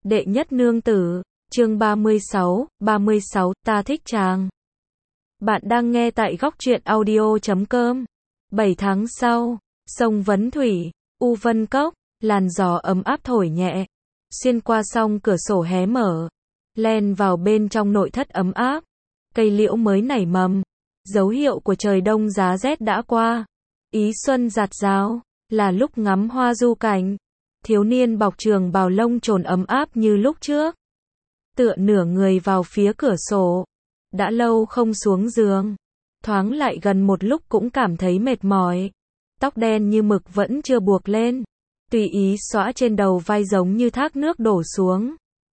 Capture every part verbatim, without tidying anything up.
Đệ nhất nương tử, chương ba mươi sáu, ba mươi sáu, ta thích chàng. Bạn đang nghe tại góc truyện audio chấm com. bảy tháng sau, sông Vấn Thủy, U Vân Cốc, làn gió ấm áp thổi nhẹ, xuyên qua song cửa sổ hé mở, len vào bên trong nội thất ấm áp. Cây liễu mới nảy mầm, dấu hiệu của trời đông giá rét đã qua. Ý xuân rạt rào, là lúc ngắm hoa du cảnh. Thiếu niên bọc trường bào lông trồn ấm áp như lúc trước. Tựa nửa người vào phía cửa sổ. Đã lâu không xuống giường. Thoáng lại gần một lúc cũng cảm thấy mệt mỏi. Tóc đen như mực vẫn chưa buộc lên. Tùy ý xõa trên đầu vai giống như thác nước đổ xuống.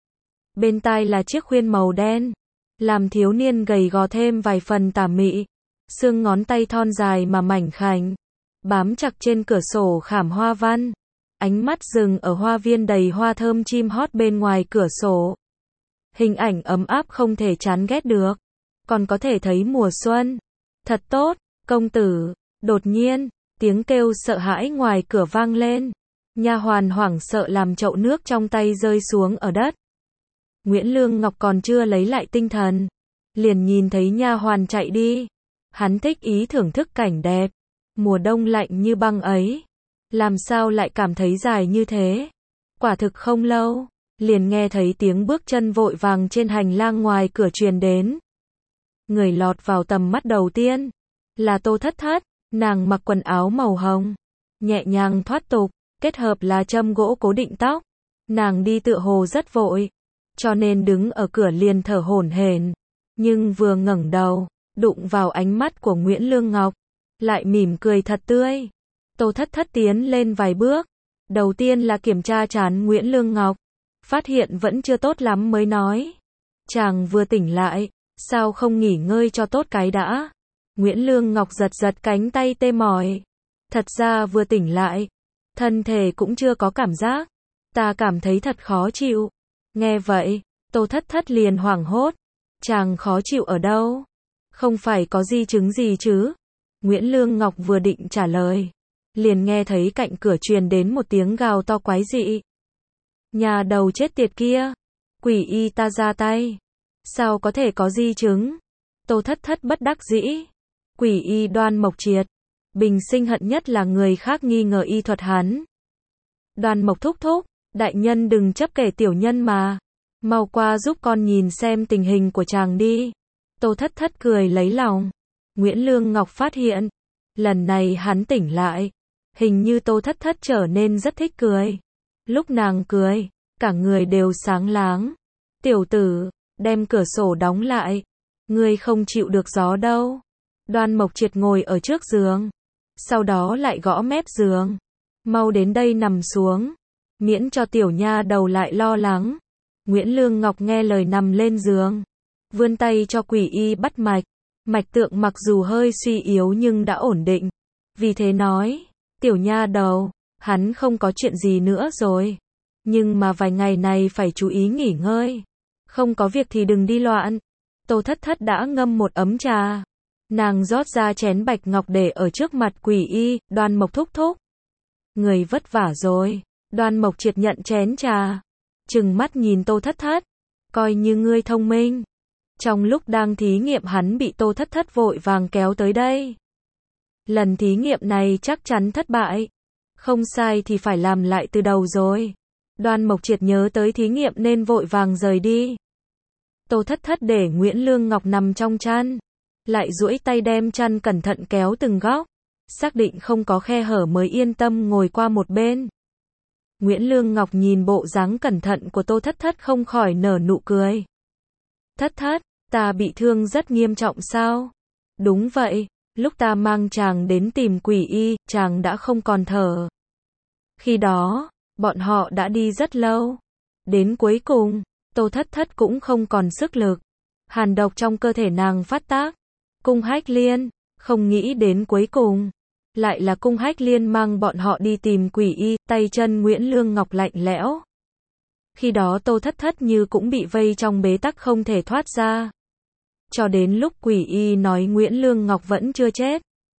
Bên tai là chiếc khuyên màu đen. Làm thiếu niên gầy gò thêm vài phần tà mị. Xương ngón tay thon dài mà mảnh khảnh. Bám chặt trên cửa sổ khảm hoa văn. Ánh mắt dừng ở hoa viên đầy hoa thơm chim hót bên ngoài cửa sổ. Hình ảnh ấm áp không thể chán ghét được. Còn có thể thấy mùa xuân. Thật tốt, công tử. Đột nhiên, tiếng kêu sợ hãi ngoài cửa vang lên. Nha hoàn hoảng sợ làm chậu nước trong tay rơi xuống ở đất. Nguyễn Lương Ngọc còn chưa lấy lại tinh thần. Liền nhìn thấy nha hoàn chạy đi. Hắn thích ý thưởng thức cảnh đẹp. Mùa đông lạnh như băng ấy. Làm sao lại cảm thấy dài như thế? Quả thực không lâu, liền nghe thấy tiếng bước chân vội vàng trên hành lang ngoài cửa truyền đến. Người lọt vào tầm mắt đầu tiên là Tô Thất Thất, nàng mặc quần áo màu hồng, nhẹ nhàng thoát tục, kết hợp là châm gỗ cố định tóc. Nàng đi tựa hồ rất vội, cho nên đứng ở cửa liền thở hổn hển, nhưng vừa ngẩng đầu, đụng vào ánh mắt của Nguyễn Lương Ngọc, lại mỉm cười thật tươi. Tô Thất Thất tiến lên vài bước. Đầu tiên là kiểm tra trán Nguyễn Lương Ngọc. Phát hiện vẫn chưa tốt lắm mới nói. Chàng vừa tỉnh lại, sao không nghỉ ngơi cho tốt cái đã? Nguyễn Lương Ngọc giật giật cánh tay tê mỏi. Thật ra vừa tỉnh lại, thân thể cũng chưa có cảm giác. Ta cảm thấy thật khó chịu. Nghe vậy, Tô Thất Thất liền hoảng hốt. Chàng khó chịu ở đâu? Không phải có di chứng gì chứ? Nguyễn Lương Ngọc vừa định trả lời. Liền nghe thấy cạnh cửa truyền đến một tiếng gào to quái dị. Nhà đầu chết tiệt kia. Quỷ y ta ra tay. Sao có thể có di chứng? Tô Thất Thất bất đắc dĩ. Quỷ y Đoan Mộc Triệt. Bình sinh hận nhất là người khác nghi ngờ y thuật hắn. Đoan Mộc thúc thúc. Đại nhân đừng chấp kể tiểu nhân mà. Mau qua giúp con nhìn xem tình hình của chàng đi. Tô Thất Thất cười lấy lòng. Nguyễn Lương Ngọc phát hiện. Lần này hắn tỉnh lại. Hình như Tô Thất Thất trở nên rất thích cười. Lúc nàng cười, cả người đều sáng láng. Tiểu tử, đem cửa sổ đóng lại. Ngươi không chịu được gió đâu. Đoan Mộc Triệt ngồi ở trước giường. Sau đó lại gõ mép giường. Mau đến đây nằm xuống. Miễn cho tiểu nha đầu lại lo lắng. Nguyễn Lương Ngọc nghe lời nằm lên giường. Vươn tay cho quỷ y bắt mạch. Mạch tượng mặc dù hơi suy yếu nhưng đã ổn định. Vì thế nói. Tiểu nha đầu, hắn không có chuyện gì nữa rồi. Nhưng mà vài ngày này phải chú ý nghỉ ngơi. Không có việc thì đừng đi loạn. Tô Thất Thất đã ngâm một ấm trà. Nàng rót ra chén bạch ngọc để ở trước mặt quỷ y, Đoan Mộc thúc thúc. Người vất vả rồi. Đoan Mộc Triệt nhận chén trà. Trừng mắt nhìn Tô Thất Thất. Coi như ngươi thông minh. Trong lúc đang thí nghiệm hắn bị Tô Thất Thất vội vàng kéo tới đây. Lần thí nghiệm này chắc chắn thất bại. Không sai thì phải làm lại từ đầu rồi. Đoan Mộc Triệt nhớ tới thí nghiệm nên vội vàng rời đi. Tô Thất Thất để Nguyễn Lương Ngọc nằm trong chăn. Lại duỗi tay đem chăn cẩn thận kéo từng góc. Xác định không có khe hở mới yên tâm ngồi qua một bên. Nguyễn Lương Ngọc nhìn bộ dáng cẩn thận của Tô Thất Thất không khỏi nở nụ cười. Thất Thất, ta bị thương rất nghiêm trọng sao? Đúng vậy. Lúc ta mang chàng đến tìm quỷ y, chàng đã không còn thở. Khi đó, bọn họ đã đi rất lâu. Đến cuối cùng, Tô Thất Thất cũng không còn sức lực. Hàn độc trong cơ thể nàng phát tác. Cung Hách Liên, không nghĩ đến cuối cùng. Lại là Cung Hách Liên mang bọn họ đi tìm quỷ y, tay chân Nguyễn Lương Ngọc lạnh lẽo. Khi đó Tô Thất Thất như cũng bị vây trong bế tắc không thể thoát ra. Cho đến lúc quỷ y nói Nguyễn Lương Ngọc vẫn chưa chết.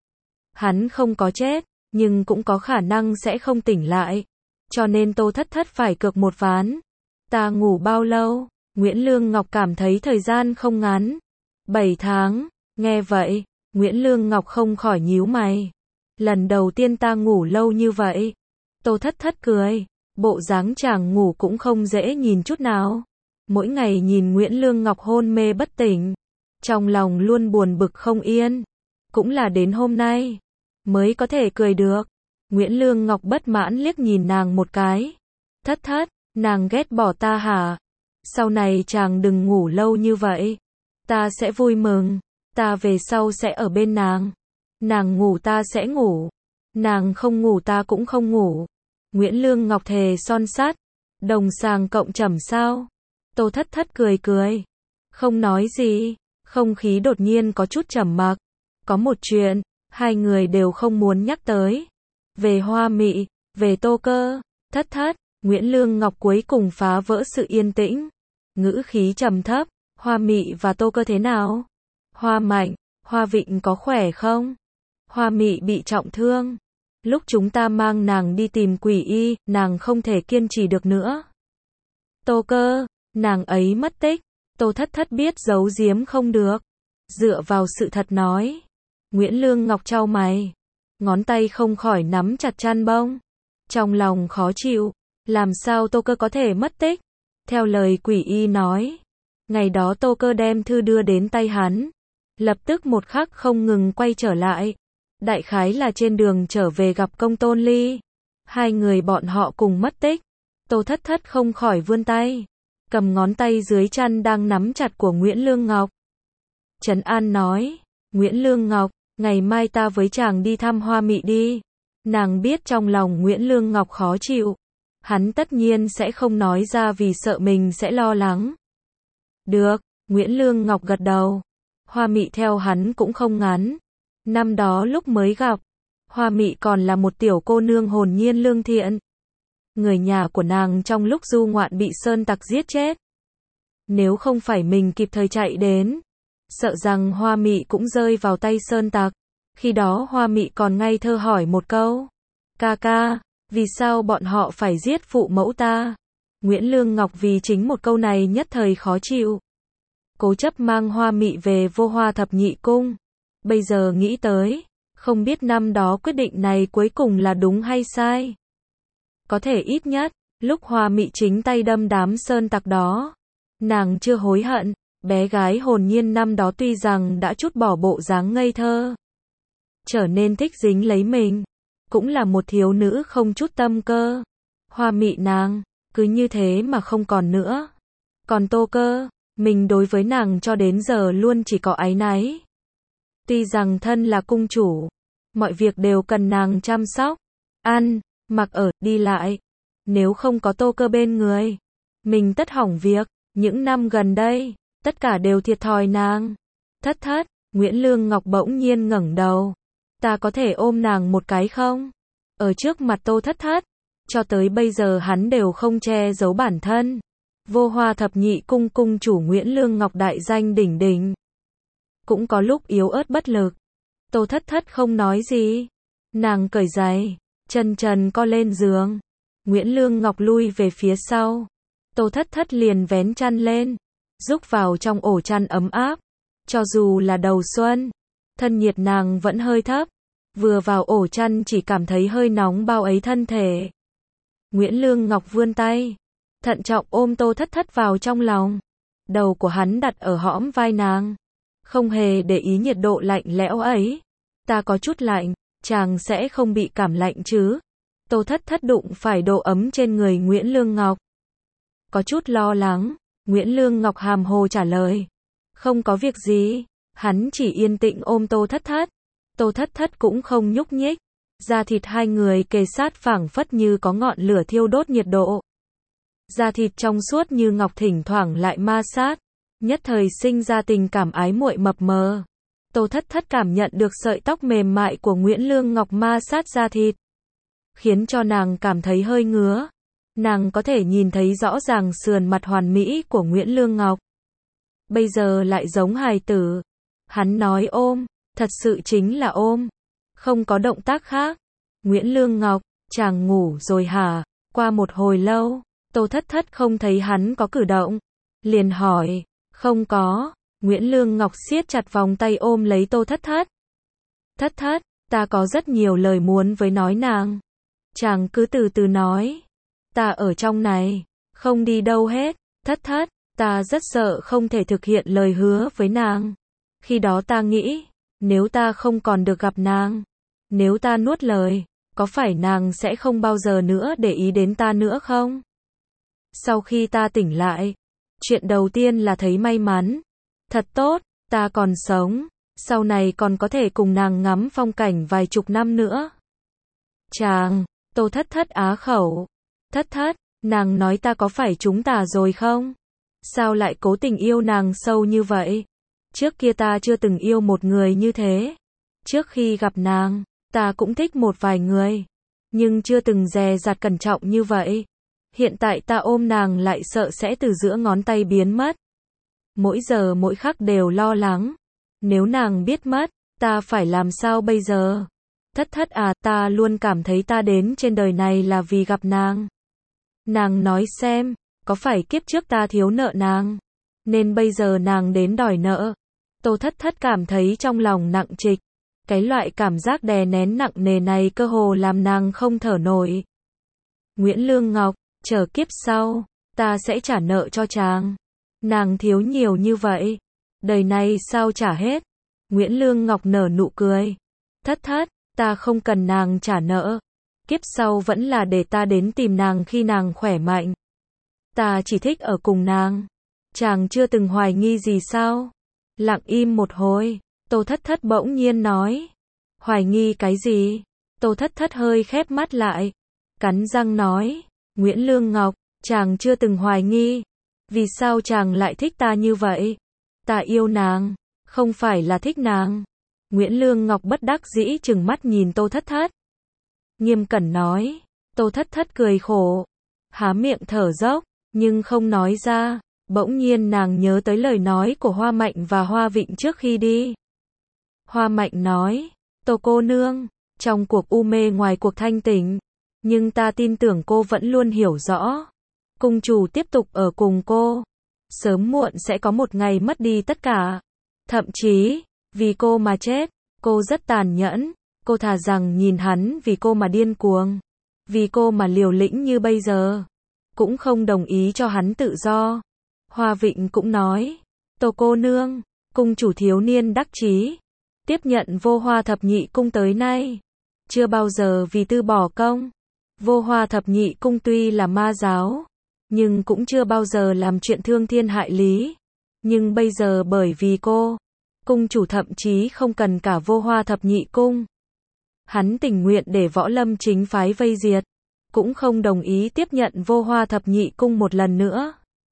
Hắn không có chết, nhưng cũng có khả năng sẽ không tỉnh lại. Cho nên Tô Thất Thất phải cược một ván. Ta ngủ bao lâu? Nguyễn Lương Ngọc cảm thấy thời gian không ngắn. bảy tháng. Nghe vậy, Nguyễn Lương Ngọc không khỏi nhíu mày. Lần đầu tiên ta ngủ lâu như vậy. Tô Thất Thất cười. Bộ dáng chàng ngủ cũng không dễ nhìn chút nào. Mỗi ngày nhìn Nguyễn Lương Ngọc hôn mê bất tỉnh, trong lòng luôn buồn bực không yên. Cũng là đến hôm nay mới có thể cười được. Nguyễn Lương Ngọc bất mãn liếc nhìn nàng một cái. Thất Thất, nàng ghét bỏ ta hả? Sau này chàng đừng ngủ lâu như vậy. Ta sẽ vui mừng. Ta về sau sẽ ở bên nàng. Nàng ngủ ta sẽ ngủ. Nàng không ngủ ta cũng không ngủ. Nguyễn Lương Ngọc thề son sắt. Đồng sàng cộng trầm sao? Tô Thất Thất cười cười. Không nói gì. Không khí đột nhiên có chút trầm mặc. Có một chuyện, hai người đều không muốn nhắc tới. Về Hoa Mị, về Tô Cơ. Thất Thất, Nguyễn Lương Ngọc cuối cùng phá vỡ sự yên tĩnh. Ngữ khí trầm thấp. Hoa Mị và Tô Cơ thế nào? Hoa Mạnh, Hoa Vịnh có khỏe không? Hoa Mị bị trọng thương. Lúc chúng ta mang nàng đi tìm quỷ y, nàng không thể kiên trì được nữa. Tô Cơ, nàng ấy mất tích. Tô Thất Thất biết giấu giếm không được. Dựa vào sự thật nói. Nguyễn Lương Ngọc chau mày. Ngón tay không khỏi nắm chặt chăn bông. Trong lòng khó chịu. Làm sao Tô Cơ có thể mất tích? Theo lời quỷ y nói. Ngày đó Tô Cơ đem thư đưa đến tay hắn. Lập tức một khắc không ngừng quay trở lại. Đại khái là trên đường trở về gặp Công Tôn Ly. Hai người bọn họ cùng mất tích. Tô Thất Thất không khỏi vươn tay. Cầm ngón tay dưới chăn đang nắm chặt của Nguyễn Lương Ngọc. Trấn An nói. Nguyễn Lương Ngọc, ngày mai ta với chàng đi thăm Hoa Mị đi. Nàng biết trong lòng Nguyễn Lương Ngọc khó chịu. Hắn tất nhiên sẽ không nói ra vì sợ mình sẽ lo lắng. Được, Nguyễn Lương Ngọc gật đầu. Hoa Mị theo hắn cũng không ngắn. Năm đó lúc mới gặp, Hoa Mị còn là một tiểu cô nương hồn nhiên lương thiện. Người nhà của nàng trong lúc du ngoạn bị sơn tặc giết chết. Nếu không phải mình kịp thời chạy đến, sợ rằng Hoa Mị cũng rơi vào tay sơn tặc. Khi đó Hoa Mị còn ngây thơ hỏi một câu. Ca ca, vì sao bọn họ phải giết phụ mẫu ta? Nguyễn Lương Ngọc vì chính một câu này nhất thời khó chịu. Cố chấp mang Hoa Mị về Vô Hoa Thập Nhị Cung. Bây giờ nghĩ tới, không biết năm đó quyết định này cuối cùng là đúng hay sai. Có thể ít nhất, lúc Hoa Mị chính tay đâm đám sơn tặc đó, nàng chưa hối hận. Bé gái hồn nhiên năm đó tuy rằng đã chút bỏ bộ dáng ngây thơ, trở nên thích dính lấy mình, cũng là một thiếu nữ không chút tâm cơ. Hoa Mị nàng, cứ như thế mà không còn nữa. Còn Tô Cơ, mình đối với nàng cho đến giờ luôn chỉ có áy náy. Tuy rằng thân là cung chủ, mọi việc đều cần nàng chăm sóc, ăn, mặc ở, đi lại. Nếu không có Tô Cơ bên người, mình tất hỏng việc. Những năm gần đây, tất cả đều thiệt thòi nàng. Thất Thất, Nguyễn Lương Ngọc bỗng nhiên ngẩng đầu. Ta có thể ôm nàng một cái không? Ở trước mặt Tô Thất Thất, cho tới bây giờ hắn đều không che giấu bản thân. Vô Hoa Thập Nhị Cung cung chủ Nguyễn Lương Ngọc đại danh đỉnh đỉnh. Cũng có lúc yếu ớt bất lực. Tô Thất Thất không nói gì. Nàng cởi giày, chân trần co lên giường. Nguyễn Lương Ngọc lui về phía sau. Tô Thất Thất liền vén chăn lên, rúc vào trong ổ chăn ấm áp. Cho dù là đầu xuân, thân nhiệt nàng vẫn hơi thấp. Vừa vào ổ chăn chỉ cảm thấy hơi nóng bao ấy thân thể. Nguyễn Lương Ngọc vươn tay, thận trọng ôm Tô Thất Thất vào trong lòng. Đầu của hắn đặt ở hõm vai nàng, không hề để ý nhiệt độ lạnh lẽo ấy. Ta có chút lạnh, chàng sẽ không bị cảm lạnh chứ? Tô Thất Thất đụng phải độ ấm trên người Nguyễn Lương Ngọc. Có chút lo lắng, Nguyễn Lương Ngọc hàm hồ trả lời. Không có việc gì, hắn chỉ yên tĩnh ôm Tô Thất Thất. Tô Thất Thất cũng không nhúc nhích. Da thịt hai người kề sát phảng phất như có ngọn lửa thiêu đốt nhiệt độ. Da thịt trong suốt như ngọc thỉnh thoảng lại ma sát. Nhất thời sinh ra tình cảm ái muội mập mờ. Tô Thất Thất cảm nhận được sợi tóc mềm mại của Nguyễn Lương Ngọc ma sát da thịt, khiến cho nàng cảm thấy hơi ngứa. Nàng có thể nhìn thấy rõ ràng sườn mặt hoàn mỹ của Nguyễn Lương Ngọc. Bây giờ lại giống hài tử. Hắn nói ôm, thật sự chính là ôm, không có động tác khác. Nguyễn Lương Ngọc, chàng ngủ rồi hả? Qua một hồi lâu, Tô Thất Thất không thấy hắn có cử động, liền hỏi, không có. Nguyễn Lương Ngọc siết chặt vòng tay ôm lấy Tô Thất Thất. Thất Thất, ta có rất nhiều lời muốn với nói nàng. Chàng cứ từ từ nói. Ta ở trong này, không đi đâu hết. Thất Thất, ta rất sợ không thể thực hiện lời hứa với nàng. Khi đó ta nghĩ, nếu ta không còn được gặp nàng, nếu ta nuốt lời, có phải nàng sẽ không bao giờ nữa để ý đến ta nữa không? Sau khi ta tỉnh lại, chuyện đầu tiên là thấy may mắn. Thật tốt, ta còn sống, sau này còn có thể cùng nàng ngắm phong cảnh vài chục năm nữa. Chàng, Tô Thất Thất á khẩu. Thất Thất, nàng nói ta có phải chúng ta rồi không? Sao lại cố tình yêu nàng sâu như vậy? Trước kia ta chưa từng yêu một người như thế. Trước khi gặp nàng, ta cũng thích một vài người, nhưng chưa từng dè dặt cẩn trọng như vậy. Hiện tại ta ôm nàng lại sợ sẽ từ giữa ngón tay biến mất. Mỗi giờ mỗi khắc đều lo lắng. Nếu nàng biết mất, ta phải làm sao bây giờ? Thất Thất à, ta luôn cảm thấy ta đến trên đời này là vì gặp nàng. Nàng nói xem, có phải kiếp trước ta thiếu nợ nàng, nên bây giờ nàng đến đòi nợ? Tô Thất Thất cảm thấy trong lòng nặng trịch. Cái loại cảm giác đè nén nặng nề này cơ hồ làm nàng không thở nổi. Nguyễn Lương Ngọc, chờ kiếp sau, ta sẽ trả nợ cho chàng. Nàng thiếu nhiều như vậy, đời này sao trả hết? Nguyễn Lương Ngọc nở nụ cười. Thất Thất, ta không cần nàng trả nợ. Kiếp sau vẫn là để ta đến tìm nàng khi nàng khỏe mạnh. Ta chỉ thích ở cùng nàng. Chàng chưa từng hoài nghi gì sao? Lặng im một hồi, Tô Thất Thất bỗng nhiên nói. Hoài nghi cái gì? Tô Thất Thất hơi khép mắt lại, cắn răng nói. Nguyễn Lương Ngọc, chàng chưa từng hoài nghi. Vì sao chàng lại thích ta như vậy? Ta yêu nàng, không phải là thích nàng. Nguyễn Lương Ngọc bất đắc dĩ trừng mắt nhìn Tô Thất Thất. Nghiêm cẩn nói. Tô Thất Thất cười khổ, há miệng thở dốc, nhưng không nói ra. Bỗng nhiên nàng nhớ tới lời nói của Hoa Mạnh và Hoa Vịnh trước khi đi. Hoa Mạnh nói, Tô cô nương, trong cuộc u mê ngoài cuộc thanh tỉnh, nhưng ta tin tưởng cô vẫn luôn hiểu rõ. Cung chủ tiếp tục ở cùng cô, sớm muộn sẽ có một ngày mất đi tất cả. Thậm chí, vì cô mà chết, cô rất tàn nhẫn. Cô thà rằng nhìn hắn vì cô mà điên cuồng, vì cô mà liều lĩnh như bây giờ, cũng không đồng ý cho hắn tự do. Hoa Vịnh cũng nói, Tô cô nương, cung chủ thiếu niên đắc chí, tiếp nhận Vô Hoa Thập Nhị Cung tới nay, chưa bao giờ vì tư bỏ công. Vô Hoa Thập Nhị Cung tuy là ma giáo, nhưng cũng chưa bao giờ làm chuyện thương thiên hại lý. Nhưng bây giờ bởi vì cô, cung chủ thậm chí không cần cả Vô Hoa Thập Nhị Cung. Hắn tình nguyện để Võ Lâm chính phái vây diệt, cũng không đồng ý tiếp nhận Vô Hoa Thập Nhị Cung một lần nữa.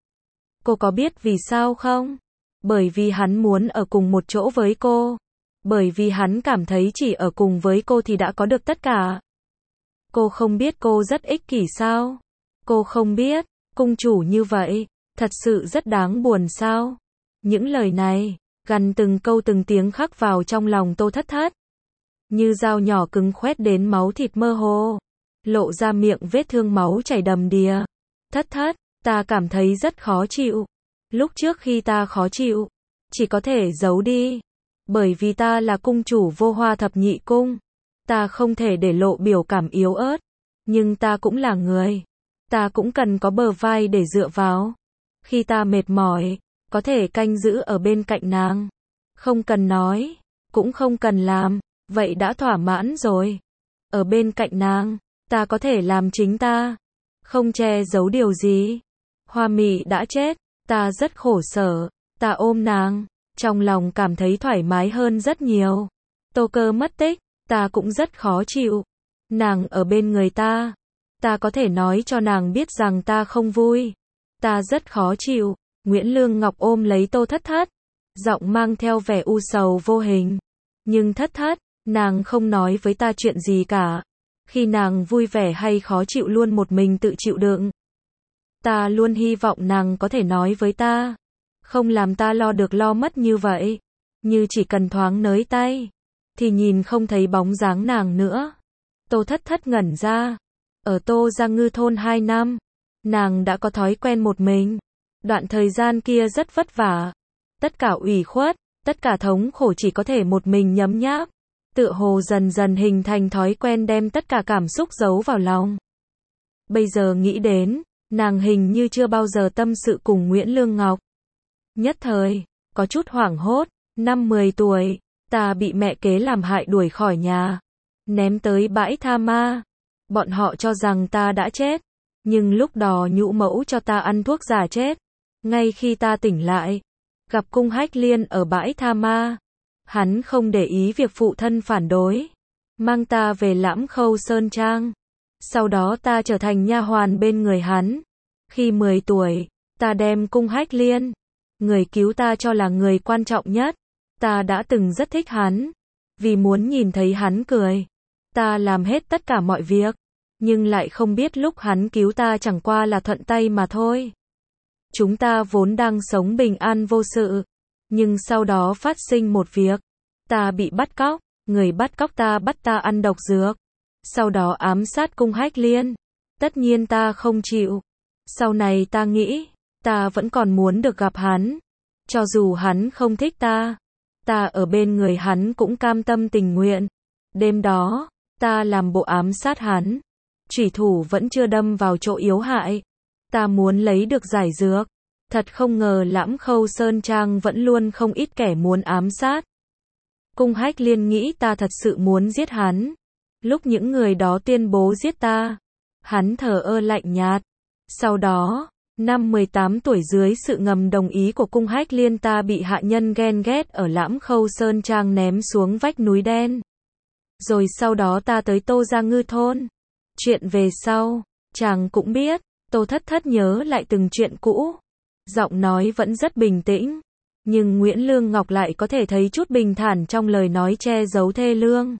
Cô có biết vì sao không? Bởi vì hắn muốn ở cùng một chỗ với cô. Bởi vì hắn cảm thấy chỉ ở cùng với cô thì đã có được tất cả. Cô không biết cô rất ích kỷ sao? Cô không biết, cung chủ như vậy, thật sự rất đáng buồn sao? Những lời này, gằn từng câu từng tiếng khắc vào trong lòng Tô Thất Thất. Như dao nhỏ cứng khoét đến máu thịt mơ hồ, lộ ra miệng vết thương máu chảy đầm đìa. Thất Thất, ta cảm thấy rất khó chịu. Lúc trước khi ta khó chịu, chỉ có thể giấu đi. Bởi vì ta là cung chủ Vô Hoa Thập Nhị Cung. Ta không thể để lộ biểu cảm yếu ớt. Nhưng ta cũng là người. Ta cũng cần có bờ vai để dựa vào. Khi ta mệt mỏi, có thể canh giữ ở bên cạnh nàng. Không cần nói, cũng không cần làm, vậy đã thỏa mãn rồi. Ở bên cạnh nàng, ta có thể làm chính ta. Không che giấu điều gì. Hoa Mị đã chết, ta rất khổ sở. Ta ôm nàng, trong lòng cảm thấy thoải mái hơn rất nhiều. Tô Cơ mất tích, ta cũng rất khó chịu. Nàng ở bên người ta, ta có thể nói cho nàng biết rằng ta không vui. Ta rất khó chịu. Nguyễn Lương Ngọc ôm lấy Tô Thất Thất, giọng mang theo vẻ u sầu vô hình. Nhưng Thất Thất, nàng không nói với ta chuyện gì cả. Khi nàng vui vẻ hay khó chịu luôn một mình tự chịu đựng. Ta luôn hy vọng nàng có thể nói với ta. Không làm ta lo được lo mất như vậy. Như chỉ cần thoáng nới tay, thì nhìn không thấy bóng dáng nàng nữa. Tô Thất Thất ngẩn ra. Ở Tô Gia Ngư thôn hai năm, nàng đã có thói quen một mình. Đoạn thời gian kia rất vất vả. Tất cả ủy khuất, tất cả thống khổ chỉ có thể một mình nhấm nháp. Tựa hồ dần dần hình thành thói quen đem tất cả cảm xúc giấu vào lòng. Bây giờ nghĩ đến, nàng hình như chưa bao giờ tâm sự cùng Nguyễn Lương Ngọc. Nhất thời, có chút hoảng hốt, năm mười tuổi, ta bị mẹ kế làm hại đuổi khỏi nhà, ném tới bãi tha ma. Bọn họ cho rằng ta đã chết, nhưng lúc đó nhũ mẫu cho ta ăn thuốc giả chết. Ngay khi ta tỉnh lại, gặp Cung Hách Liên ở bãi tha ma. Hắn không để ý việc phụ thân phản đối, mang ta về Lãm Khâu Sơn Trang. Sau đó ta trở thành nha hoàn bên người hắn. Khi mười tuổi, ta đem Cung Hách Liên, người cứu ta cho là người quan trọng nhất. Ta đã từng rất thích hắn, vì muốn nhìn thấy hắn cười. Ta làm hết tất cả mọi việc, nhưng lại không biết lúc hắn cứu ta chẳng qua là thuận tay mà thôi. Chúng ta vốn đang sống bình an vô sự, nhưng sau đó phát sinh một việc. Ta bị bắt cóc, người bắt cóc ta bắt ta ăn độc dược. Sau đó ám sát Cung Hách Liên. Tất nhiên ta không chịu. Sau này ta nghĩ, ta vẫn còn muốn được gặp hắn. Cho dù hắn không thích ta, ta ở bên người hắn cũng cam tâm tình nguyện. Đêm đó, ta làm bộ ám sát hắn. Chủy thủ vẫn chưa đâm vào chỗ yếu hại. Ta muốn lấy được giải dược. Thật không ngờ Lãm Khâu Sơn Trang vẫn luôn không ít kẻ muốn ám sát. Cung Hách Liên nghĩ ta thật sự muốn giết hắn. Lúc những người đó tuyên bố giết ta, hắn thờ ơ lạnh nhạt. Sau đó, năm mười tám tuổi dưới sự ngầm đồng ý của Cung Hách Liên ta bị hạ nhân ghen ghét ở Lãm Khâu Sơn Trang ném xuống vách núi đen. Rồi sau đó ta tới Tô Gia Ngư thôn. Chuyện về sau, chàng cũng biết. Tô Thất Thất nhớ lại từng chuyện cũ. Giọng nói vẫn rất bình tĩnh. Nhưng Nguyễn Lương Ngọc lại có thể thấy chút bình thản trong lời nói che giấu thê lương.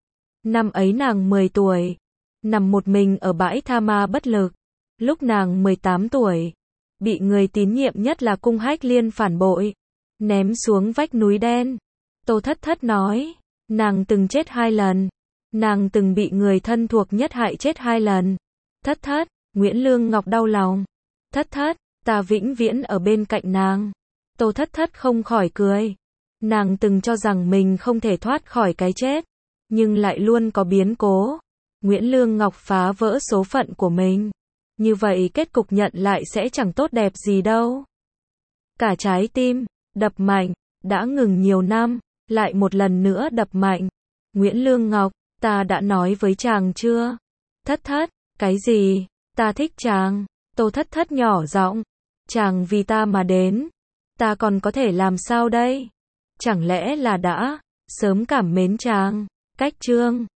Năm ấy nàng mười tuổi, nằm một mình ở bãi tha ma bất lực. Lúc nàng mười tám tuổi, bị người tín nhiệm nhất là Cung Hách Liên phản bội, ném xuống vách núi đen. Tô Thất Thất nói, nàng từng chết hai lần, nàng từng bị người thân thuộc nhất hại chết hai lần. Thất Thất, Nguyễn Lương Ngọc đau lòng. Thất Thất, ta vĩnh viễn ở bên cạnh nàng. Tô Thất Thất không khỏi cười. Nàng từng cho rằng mình không thể thoát khỏi cái chết, nhưng lại luôn có biến cố. Nguyễn Lương Ngọc phá vỡ số phận của mình. Như vậy kết cục nhận lại sẽ chẳng tốt đẹp gì đâu. Cả trái tim, đập mạnh, đã ngừng nhiều năm, lại một lần nữa đập mạnh. Nguyễn Lương Ngọc, ta đã nói với chàng chưa? Thất Thất, cái gì? Ta thích chàng. Tô Thất Thất nhỏ giọng. Chàng vì ta mà đến. Ta còn có thể làm sao đây? Chẳng lẽ là đã sớm cảm mến chàng? Cách chương